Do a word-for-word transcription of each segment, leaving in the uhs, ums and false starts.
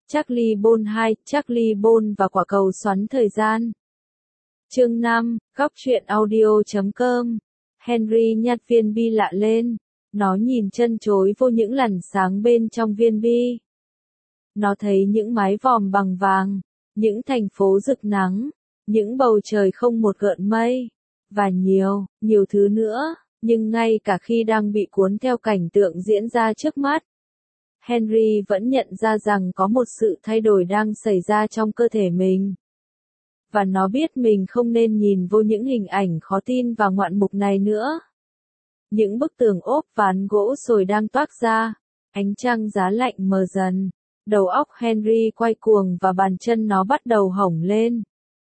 Charlie Bond hai, Charlie Bond và quả cầu xoắn thời gian. Chương năm, góc truyện audio chấm com. Henry nhặt viên bi lạ lên. Nó nhìn chân chối vô những lằn sáng bên trong viên bi. Nó thấy những mái vòm bằng vàng, những thành phố rực nắng, những bầu trời không một gợn mây, và nhiều, nhiều thứ nữa, nhưng ngay cả khi đang bị cuốn theo cảnh tượng diễn ra trước mắt, Henry vẫn nhận ra rằng có một sự thay đổi đang xảy ra trong cơ thể mình. Và nó biết mình không nên nhìn vô những hình ảnh khó tin và ngoạn mục này nữa. Những bức tường ốp ván gỗ sồi đang toác ra, ánh trăng giá lạnh mờ dần, đầu óc Henry quay cuồng và bàn chân nó bắt đầu hổng lên.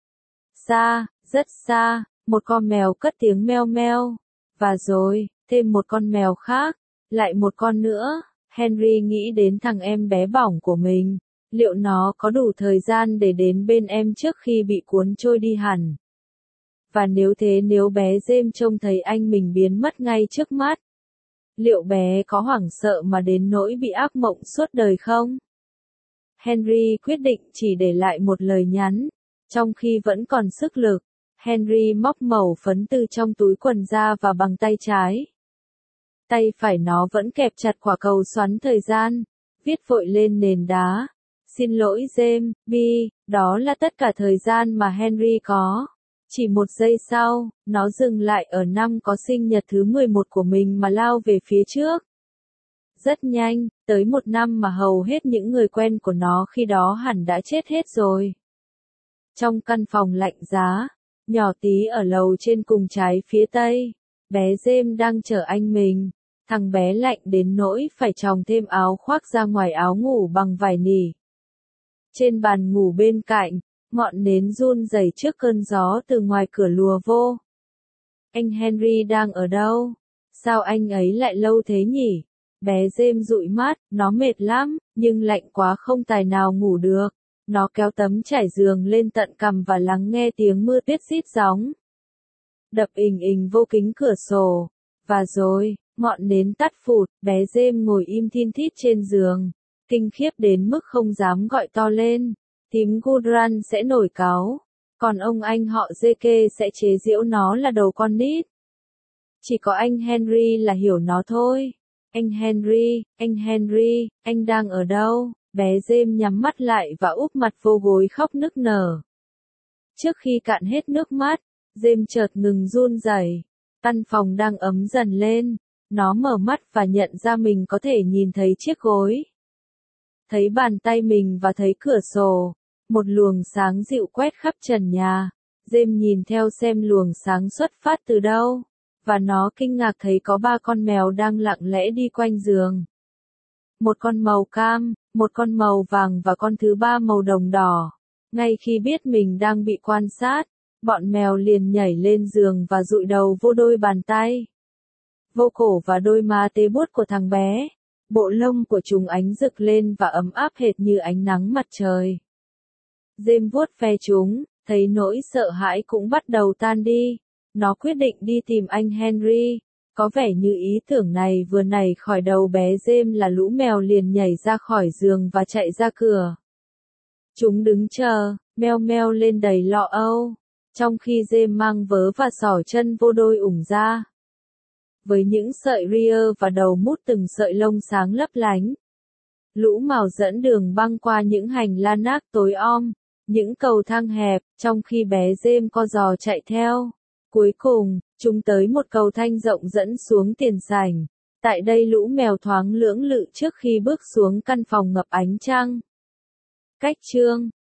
Xa, rất xa, một con mèo cất tiếng meo meo, và rồi, thêm một con mèo khác, lại một con nữa. Henry nghĩ đến thằng em bé bỏng của mình, liệu nó có đủ thời gian để đến bên em trước khi bị cuốn trôi đi hẳn? Và nếu thế, nếu bé James trông thấy anh mình biến mất ngay trước mắt, liệu bé có hoảng sợ mà đến nỗi bị ác mộng suốt đời không? Henry quyết định chỉ để lại một lời nhắn. Trong khi vẫn còn sức lực, Henry móc mẩu phấn từ trong túi quần ra và bằng tay trái. Tay phải nó vẫn kẹp chặt quả cầu xoắn thời gian, viết vội lên nền đá. Xin lỗi James, B, đó là tất cả thời gian mà Henry có. Chỉ một giây sau, nó dừng lại ở năm có sinh nhật thứ mười một của mình mà lao về phía trước. Rất nhanh, tới một năm mà hầu hết những người quen của nó khi đó hẳn đã chết hết rồi. Trong căn phòng lạnh giá, nhỏ tí ở lầu trên cùng trái phía tây, bé James đang chờ anh mình. Thằng bé lạnh đến nỗi phải choàng thêm áo khoác ra ngoài áo ngủ bằng vải nỉ. Trên bàn ngủ bên cạnh, ngọn nến run rẩy trước cơn gió từ ngoài cửa lùa vô. Anh Henry đang ở đâu? Sao anh ấy lại lâu thế nhỉ? Bé James dụi mắt, nó mệt lắm, nhưng lạnh quá không tài nào ngủ được. Nó kéo tấm trải giường lên tận cằm và lắng nghe tiếng mưa tuyết rít gióng. Đập ình ình vô kính cửa sổ. Và rồi, ngọn nến tắt phụt, bé James ngồi im thin thít trên giường, kinh khiếp đến mức không dám gọi to lên. Thím Gudrun sẽ nổi cáu, còn ông anh họ gi ca sẽ chế giễu nó là đầu con nít. Chỉ có anh Henry là hiểu nó thôi. Anh Henry, anh Henry, anh đang ở đâu? Bé James nhắm mắt lại và úp mặt vô gối khóc nức nở. Trước khi cạn hết nước mắt, James chợt ngừng run rẩy. Căn phòng đang ấm dần lên. Nó mở mắt và nhận ra mình có thể nhìn thấy chiếc gối. Thấy bàn tay mình và thấy cửa sổ. Một luồng sáng dịu quét khắp trần nhà. James nhìn theo xem luồng sáng xuất phát từ đâu. Và nó kinh ngạc thấy có ba con mèo đang lặng lẽ đi quanh giường. Một con màu cam, một con màu vàng và con thứ ba màu đồng đỏ. Ngay khi biết mình đang bị quan sát, bọn mèo liền nhảy lên giường và dụi đầu vô đôi bàn tay, vô cổ và đôi má tê buốt của thằng bé. Bộ lông của chúng ánh rực lên và ấm áp hệt như ánh nắng mặt trời. James vuốt ve chúng, thấy nỗi sợ hãi cũng bắt đầu tan đi. Nó quyết định đi tìm anh Henry. Có vẻ như ý tưởng này vừa nảy khỏi đầu bé James là lũ mèo liền nhảy ra khỏi giường và chạy ra cửa. Chúng đứng chờ, meo meo lên đầy lo âu, trong khi James mang vớ và xỏ chân vô đôi ủng da. Với những sợi ria và đầu mút từng sợi lông sáng lấp lánh. Lũ mèo dẫn đường băng qua những hành lang nát tối om, những cầu thang hẹp, trong khi bé James co giò chạy theo. Cuối cùng, chúng tới một cầu thang rộng dẫn xuống tiền sảnh. Tại đây lũ mèo thoáng lưỡng lự trước khi bước xuống căn phòng ngập ánh trăng. Cách chương